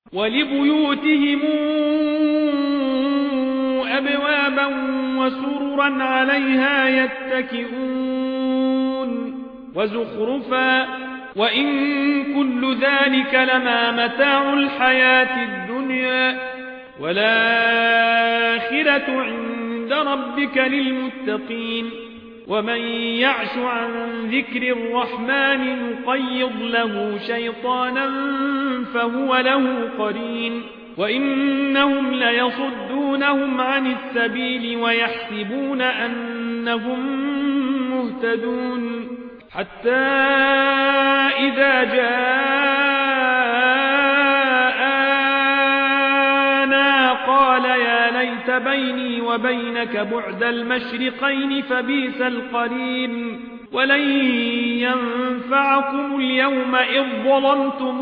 ولبيوتهم أبوابا وسررا عليها يتكئون وزخرفا وإن كل ذلك لما متاع الحياة الدنيا والآخرة عند ربك للمتقين ومن يعش عن ذكر الرحمن نقيض له شيطانا فهو له قرين وإنهم ليصدونهم عن السبيل ويحسبون أنهم مهتدون حتى إذا جاءنا قال يا ليت بيني وبينك بعد المشرقين فبئس القرين ولن ينفعكم اليوم إذ ظلمتم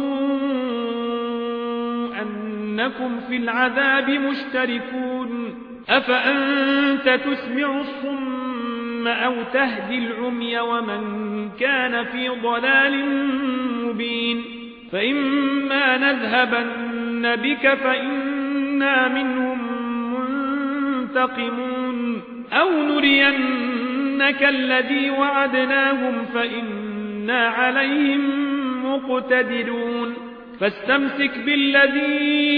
أنكم في العذاب مشتركون أفأنت تسمع الصم أو تهدي العمي ومن كان في ضلال مبين فإما نذهبن بك فإنا منهم منتقمون أو نرينك الذي وعدناهم فإنا عليهم مقتدرون فاستمسك بالذي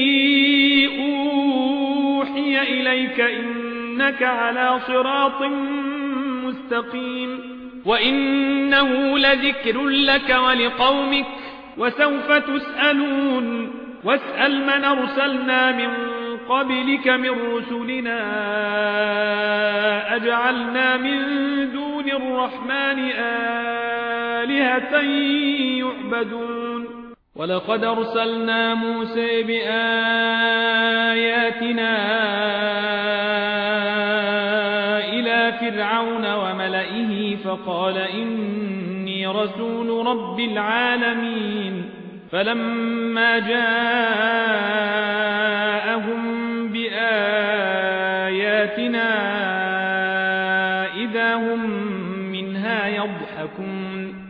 أوحي إليك إنك على صراط مستقيم وإنه لذكر لك ولقومك وسوف تسألون واسأل من أرسلنا من قبلك من رسلنا أجعلنا من دون الرحمن آلهة يعبدون ولقد أرسلنا موسى بآياتنا إلى فرعون وملئه فقال إني رسول رب العالمين فلما جاءهم بآياتنا إذا هم منها يضحكون